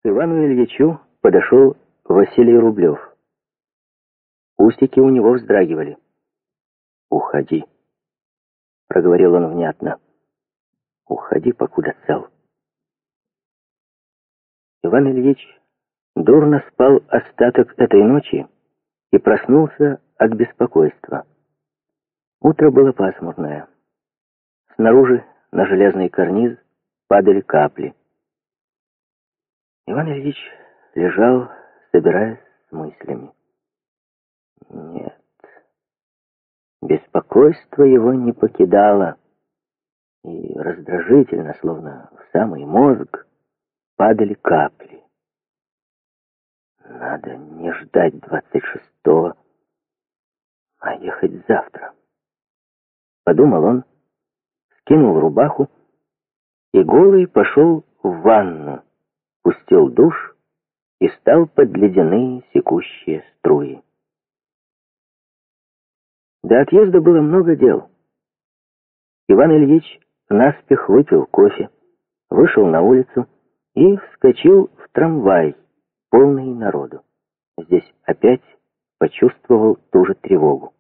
К Ивану Ильичу подошел Василий Рублев. Усики у него вздрагивали. «Уходи», — проговорил он внятно. «Уходи, покуда цел». Иван Ильич дурно спал остаток этой ночи и проснулся от беспокойства. Утро было пасмурное. Снаружи на железный карниз падали капли. Иван Ильич лежал, собираясь с мыслями. Нет, беспокойство его не покидало, и раздражительно, словно в самый мозг, падали капли. Надо не ждать 26-го, а ехать завтра. Подумал он, скинул рубаху и голый пошел в ванну, пустил душ и стал под ледяные секущие струи. До отъезда было много дел. Иван Ильич наспех выпил кофе, вышел на улицу и вскочил в трамвай, полный народу. Здесь опять почувствовал ту же тревогу.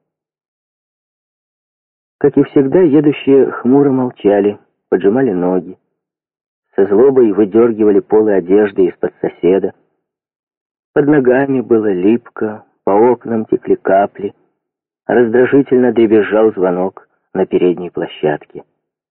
Как и всегда, едущие хмуро молчали, поджимали ноги, со злобой выдергивали полы одежды из-под соседа. Под ногами было липко, по окнам текли капли, раздражительно дребезжал звонок на передней площадке.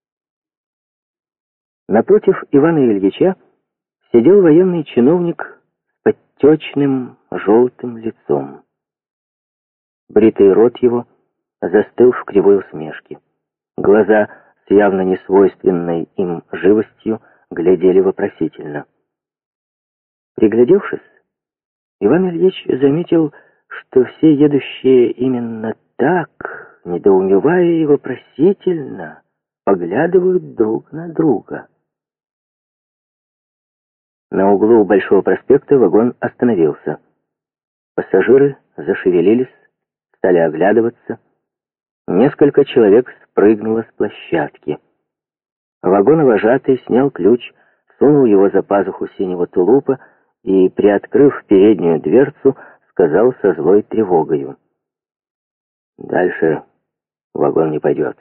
Напротив Ивана Ильича сидел военный чиновник с подтечным желтым лицом. Бритый рот его застыл в кривой усмешке. Глаза с явно несвойственной им живостью глядели вопросительно. Приглядевшись, Иван Ильич заметил, что все едущие именно так, недоумевая и вопросительно, поглядывают друг на друга. На углу Большого проспекта вагон остановился. Пассажиры зашевелились, стали оглядываться. Несколько человек спрыгнуло с площадки. Вагоновожатый снял ключ, сунул его за пазуху синего тулупа и, приоткрыв переднюю дверцу, сказал со злой тревогою: «Дальше вагон не пойдет».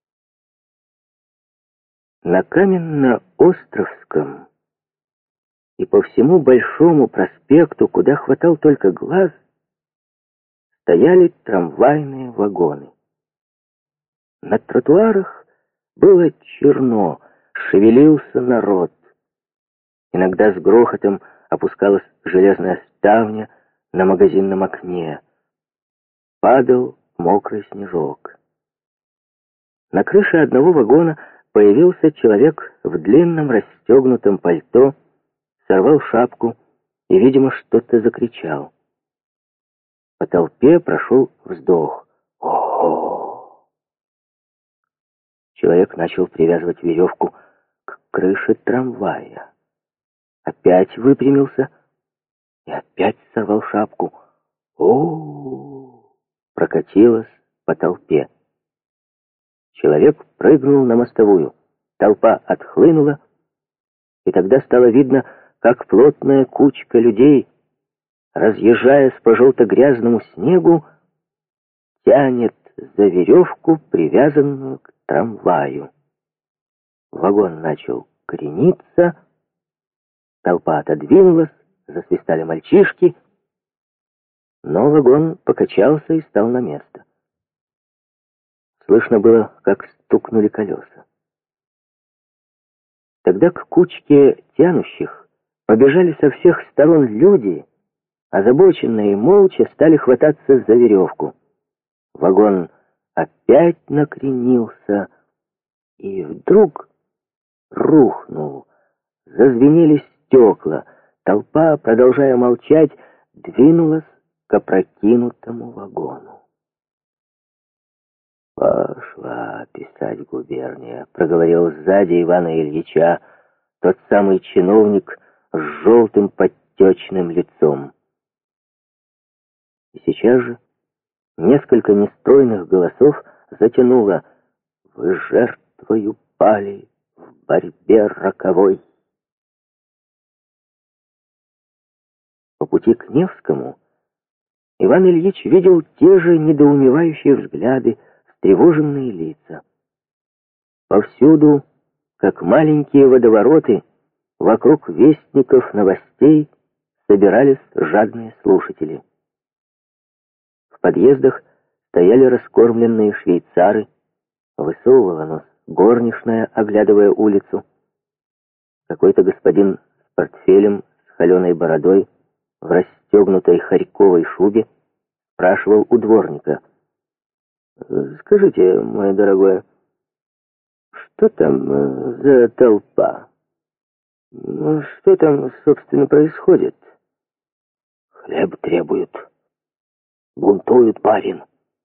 На Каменно-Островском и по всему Большому проспекту, куда хватал только глаз, стояли трамвайные вагоны. На тротуарах было черно, шевелился народ. Иногда с грохотом опускалась железная ставня на магазинном окне. Падал мокрый снежок. На крыше одного вагона появился человек в длинном расстегнутом пальто, сорвал шапку и, видимо, что-то закричал. По толпе прошел вздох. «О-о-о!» Человек начал привязывать веревку к крыше трамвая. Опять выпрямился и опять сорвал шапку. «О-о-о!» прокатилось по толпе. Человек прыгнул на мостовую. Толпа отхлынула, и тогда стало видно, как плотная кучка людей, разъезжаясь по желто-грязному снегу, тянет за веревку, привязанную к трамваю. Вагон начал крениться, толпа отодвинулась, засвистали мальчишки, но вагон покачался и стал на место. Слышно было, как стукнули колеса. Тогда к кучке тянущих побежали со всех сторон люди, озабоченные и молча стали хвататься за веревку. Вагон опять накренился и вдруг рухнул. Зазвенели стекла. Толпа, продолжая молчать, двинулась к опрокинутому вагону. «Пошла писать губерния», — проговорил сзади Ивана Ильича тот самый чиновник с желтым подтечным лицом. И сейчас же несколько нестройных голосов затянуло: «Вы жертвою пали в борьбе роковой». пути к Невскому Иван Ильич видел те же недоумевающие взгляды, встревоженные лица. Повсюду, как маленькие водовороты, вокруг вестников новостей собирались жадные слушатели. В подъездах стояли раскормленные швейцары, высовывала нос горничная, оглядывая улицу. Какой-то господин с портфелем, с холеной бородой, в расстегнутой харьковой шубе, спрашивал у дворника: «Скажите, мой дорогой, что там за толпа? Что там, собственно, происходит?» «Хлеб требуют. Бунтуют, барин».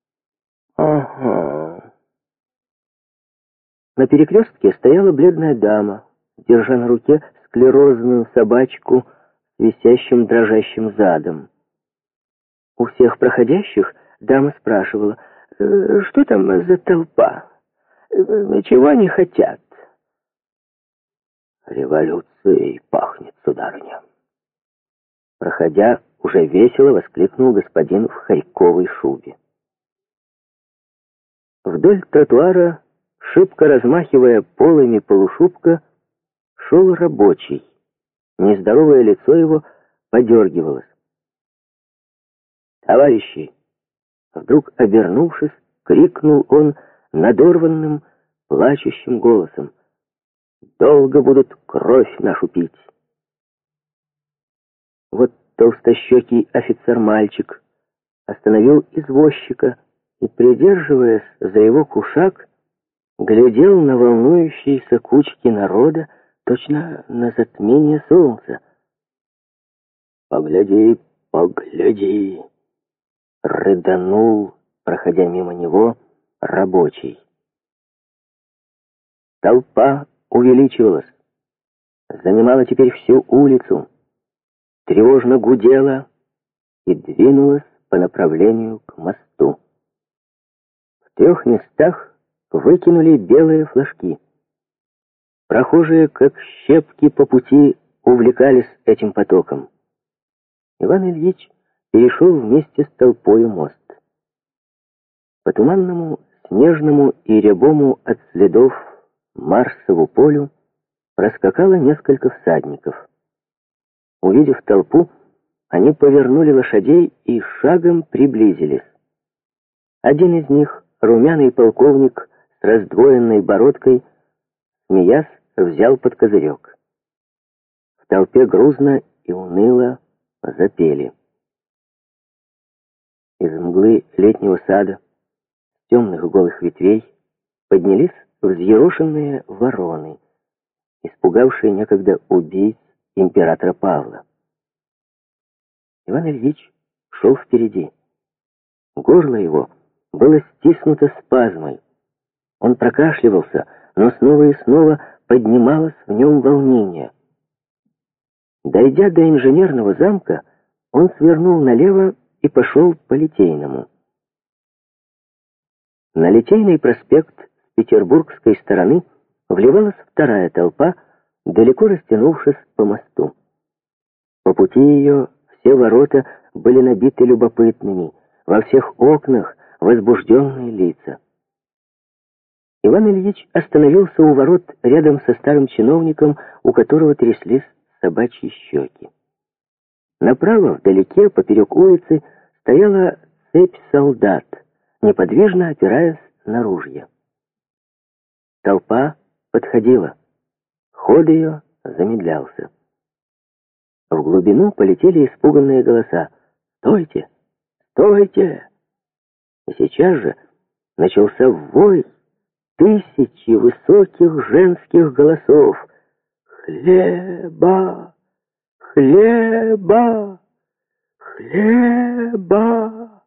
«Ага». На перекрестке стояла бледная дама, держа на руке склерозную собачку с висящим дрожащим задом. У всех проходящих дама спрашивала: «Что там за толпа? Чего они хотят?» «Революцией пахнет, сударыня». Проходя, уже весело воскликнул господин в харьковой шубе. Вдоль тротуара, шибко размахивая полами полушубка, шел рабочий. Нездоровое лицо его подергивалось. «Товарищи!» Вдруг, обернувшись, крикнул он надорванным, плачущим голосом: «Долго будут кровь нашу пить!» Вот толстощекий офицер-мальчик остановил извозчика и, придерживаясь за его кушак, глядел на волнующиеся кучки народа, точно на затмение солнца. «Погляди, погляди!» — рыданул, проходя мимо него, рабочий. Толпа увеличивалась, занимала теперь всю улицу, тревожно гудела и двинулась по направлению к мосту. В 3 местах выкинули белые флажки. Прохожие, как щепки по пути, увлекались этим потоком. Иван Ильич перешел вместе с толпою мост. По туманному, снежному и рябому от следов Марсову полю проскакало несколько всадников. Увидев толпу, они повернули лошадей и шагом приблизились. Один из них, румяный полковник с раздвоенной бородкой, смеясь, взял под козырек. В толпе грузно и уныло запели. Из мглы летнего сада, с темных голых ветвей, поднялись взъерошенные вороны, испугавшие некогда убийц императора Павла. Иван Ильич шел впереди. Горло его было стиснуто спазмой. Он прокашливался, но снова и снова поднималось в нем волнение. Дойдя до инженерного замка, он свернул налево и пошел по Литейному. На Литейный проспект с петербургской стороны вливалась вторая толпа, далеко растянувшись по мосту. По пути ее все ворота были набиты любопытными, во всех окнах возбужденные лица. Иван Ильич остановился у ворот рядом со старым чиновником, у которого тряслись собачьи щеки. Направо, вдалеке, поперек улицы, стояла цепь солдат, неподвижно опираясь на ружья. Толпа подходила. Ход ее замедлялся. В глубину полетели испуганные голоса: «Стойте! Стойте!» И сейчас же начался вой тысячи высоких женских голосов: «Хлеба! Хлеба! Хлеба!»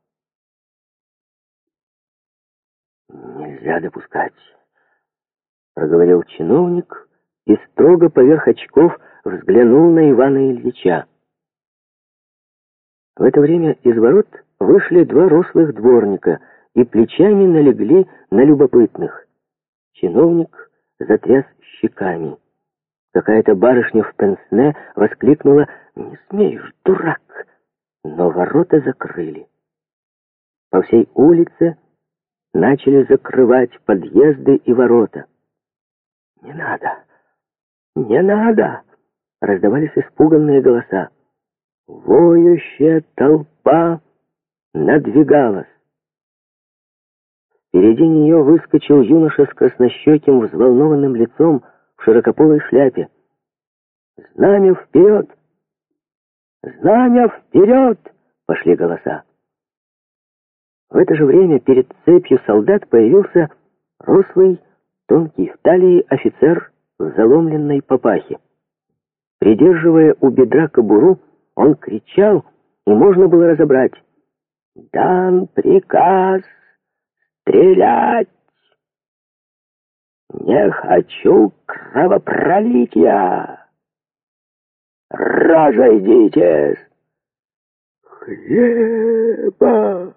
«Нельзя допускать», — проговорил чиновник и строго поверх очков взглянул на Ивана Ильича. В это время из ворот вышли 2 рослых дворника и плечами налегли на любопытных. Чиновник затряс щеками. Какая-то барышня в пенсне воскликнула: «Не смеешь, дурак! но ворота закрыли. По всей улице начали закрывать подъезды и ворота. «Не надо! Не надо!» — раздавались испуганные голоса. Воющая толпа надвигалась. Впереди нее выскочил юноша с краснощеким, взволнованным лицом в широкополой шляпе. «Знамя вперед! Знамя вперед!» — пошли голоса. В это же время перед цепью солдат появился рослый, тонкий в талии офицер в заломленной папахе. Придерживая у бедра кобуру, он кричал, и можно было разобрать: «Дан приказ стрелять! Не хочу кровопролития! Разойдитесь! Хлеба!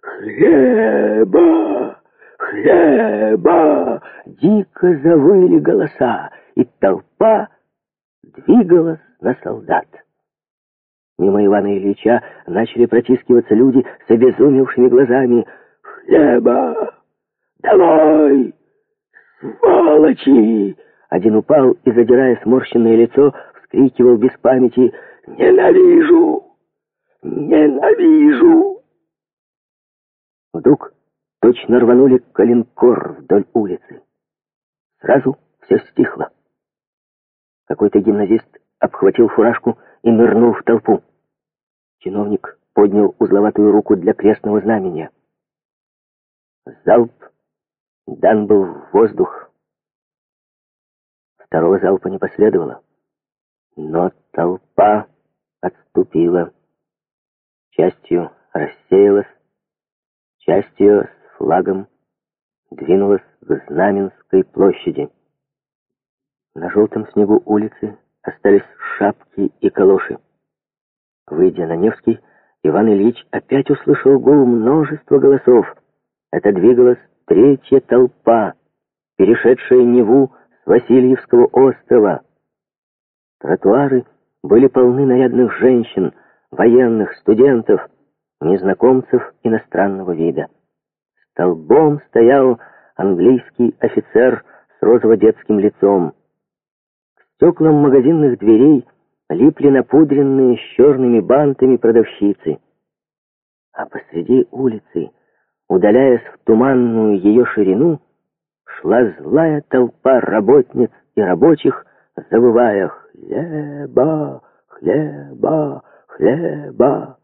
Хлеба! Хлеба!» Дико завыли голоса, и толпа двигалась на солдат. Мимо Ивана Ильича начали протискиваться люди с обезумевшими глазами. «Хлеба! Давай! Сволочи!» Один упал и, задирая сморщенное лицо, вскрикивал без памяти: «Ненавижу! Ненавижу!» Вдруг точно рванули коленкор вдоль улицы. Сразу все стихло. Какой-то гимназист обхватил фуражку и нырнул в толпу. Чиновник поднял узловатую руку для крестного знамения. Залп дан был в воздух. Второго залпа не последовало. Но толпа отступила. Частью рассеялась, частью с флагом двинулась к Знаменской площади. На желтом снегу улицы остались шапки и калоши. Выйдя на Невский, Иван Ильич опять услышал гул множества голосов. Это двигалась третья толпа, перешедшая Неву с Васильевского острова. Тротуары были полны нарядных женщин, военных, студентов, незнакомцев иностранного вида. Столбом стоял английский офицер с розово-детским лицом. К стеклам магазинных дверей липли напудренные с черными бантами продавщицы. А посреди улицы, удаляясь в туманную ее ширину, шла злая толпа работниц и рабочих, завывая: «Хлеба! Хлеба! Хлеба!»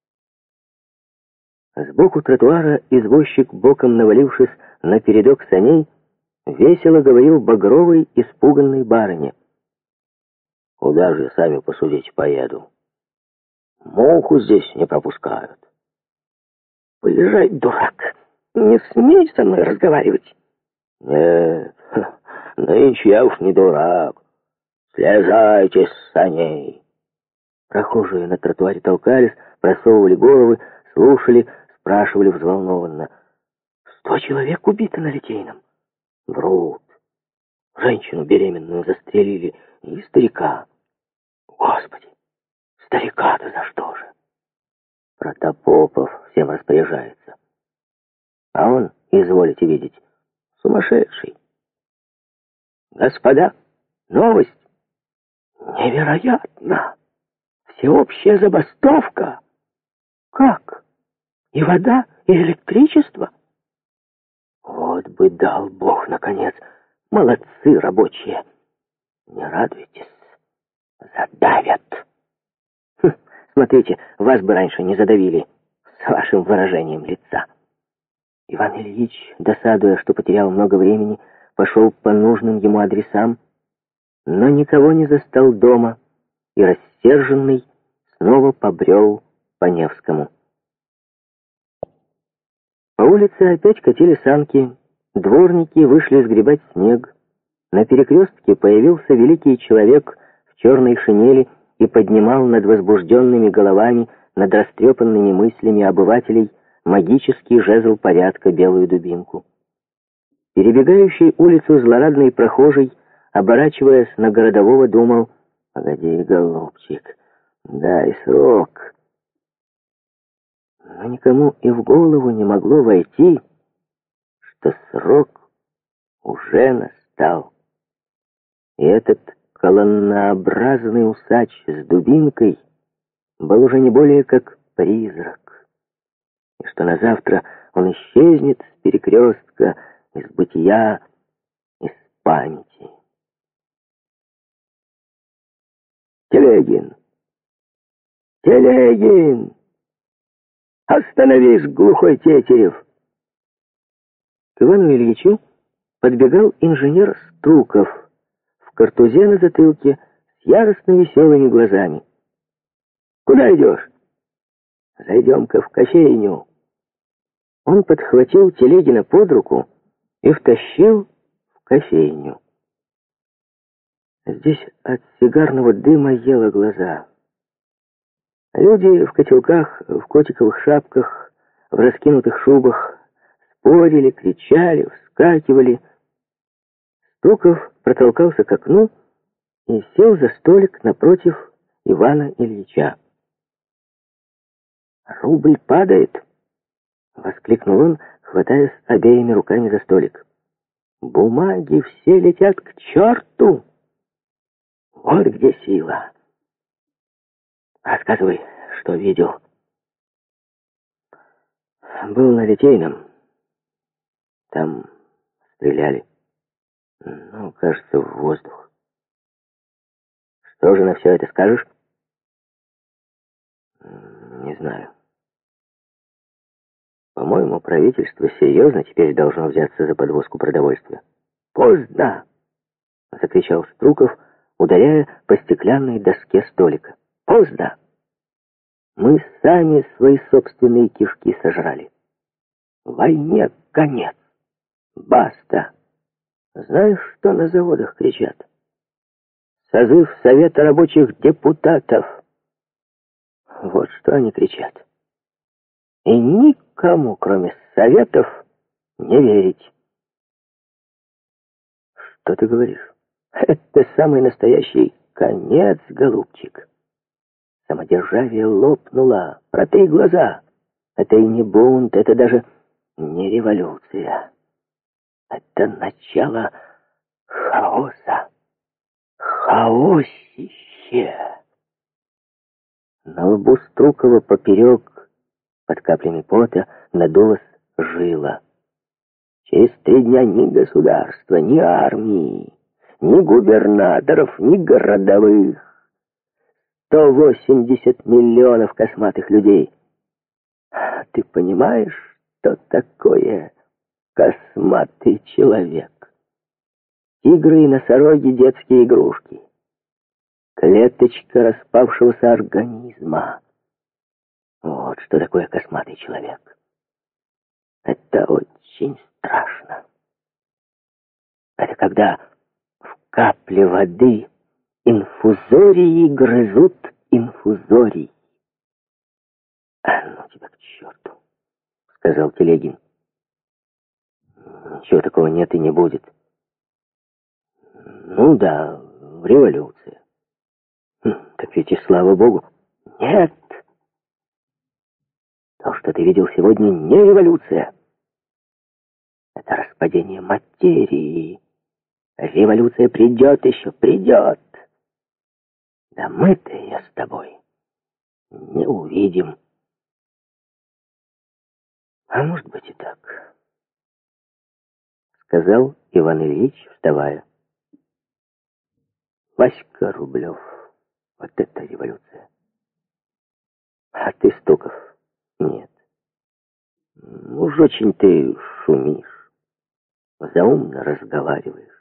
Сбоку тротуара извозчик, боком навалившись на передок саней, весело говорил багровой, испуганной барыне: «Куда же, сами посудите, поеду? Муху здесь не пропускают». «Поезжай, дурак! Не смей со мной разговаривать!» «Нет, нынче я уж не дурак. Слезайте с саней!» Прохожие на тротуаре толкались, просовывали головы, слушали, спрашивали взволнованно: «100 человек убито на Литейном?» «Врут. Женщину беременную застрелили и старика». «Господи, старика-то за что же?» «Протопопов всем распоряжается. А он, изволите видеть, сумасшедший». «Господа, новость!» «Невероятно! Всеобщая забастовка!» «Как? И вода, и электричество?» «Вот бы дал Бог, наконец! Молодцы рабочие! Не радуйтесь, задавят!» Смотрите, вас бы раньше не задавили с вашим выражением лица. Иван Ильич, досадуя, что потерял много времени, пошел по нужным ему адресам, но никого не застал дома и, рассерженный, снова побрел по Невскому. По улице опять катили санки, дворники вышли сгребать снег. На перекрестке появился великий человек в черной шинели и поднимал над возбужденными головами, над растрепанными мыслями обывателей магический жезл порядка, белую дубинку. Перебегающий улицу злорадный прохожий, оборачиваясь на городового, думал: «Погоди, голубчик, дай срок. Но никому и в голову не могло войти, что срок уже настал. И этот колоннообразный усач с дубинкой был уже не более как призрак, и что на завтра он исчезнет с перекрестка, из бытия, из памяти. «Телегин! Телегин! Остановись, глухой Тетерев!» К Ивану Ильичу подбегал инженер Стуков в картузе на затылке с яростно веселыми глазами. «Куда идешь?» «Зайдем-ка в кофейню». Он подхватил Телегина под руку и втащил в кофейню. Здесь от сигарного дыма ело глаза. Люди в котелках, в котиковых шапках, в раскинутых шубах спорили, кричали, вскакивали. Стуков протолкался к окну и сел за столик напротив Ивана Ильича. «Рубль падает!» — воскликнул он, хватаясь обеими руками за столик. «Бумаги все летят к черту! Вот где сила! Рассказывай, что видел». «Был на Литейном. Там стреляли. Ну, кажется, в воздух. Что же на все это скажешь?» «Не знаю. По-моему, правительство серьезно теперь должно взяться за подвозку продовольствия». «Поздно!» — закричал Струков, ударяя по стеклянной доске столика. «Поздно! Мы сами свои собственные кишки сожрали. Войне конец! Баста! Знаешь, что на заводах кричат? Созыв Совета рабочих депутатов! Вот что они кричат. И никому, кроме Советов, не верить». «Что ты говоришь? Это самый настоящий конец, голубчик. Самодержавие лопнуло. Протрь глаза. Это и не бунт, это даже не революция. Это начало хаоса. Хаосище». На лбу Струкова поперек, под каплями пота, надулась жила. Через 3 дня ни государства, ни армии, ни губернаторов, ни городовых. 180 миллионов косматых людей. Ты понимаешь, что такое косматый человек? Тигры и носороги — детские игрушки. Клеточка распавшегося организма. Вот что такое косматый человек. Это очень страшно. Это когда в капле воды инфузории грызут инфузорий. «А ну тебя к черту», — сказал Телегин. «Ничего такого нет и не будет». «Ну да, революция». «Так ведь и слава богу». «Нет! То, что ты видел сегодня, не революция. Это распадение материи. Революция придет еще, придет. Да мы-то ее с тобой не увидим». «А может быть и так», — сказал Иван Ильич, вставая. «Васька Рублев, вот это революция. А ты, Стуков, нет. Уж очень ты шумишь, заумно разговариваешь.